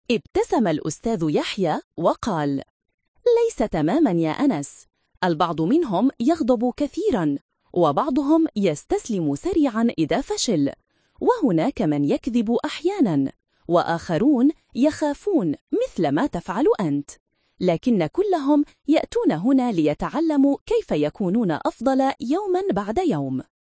ابتسم الأستاذ يحيى وقال: ليس تماما يا أنس، البعض منهم يغضب كثيرا، وبعضهم يستسلم سريعا إذا فشل، وهناك من يكذب أحيانا، وآخرون يخافون مثل ما تفعل أنت، لكن كلهم يأتون هنا ليتعلموا كيف يكونون أفضل يوما بعد يوم.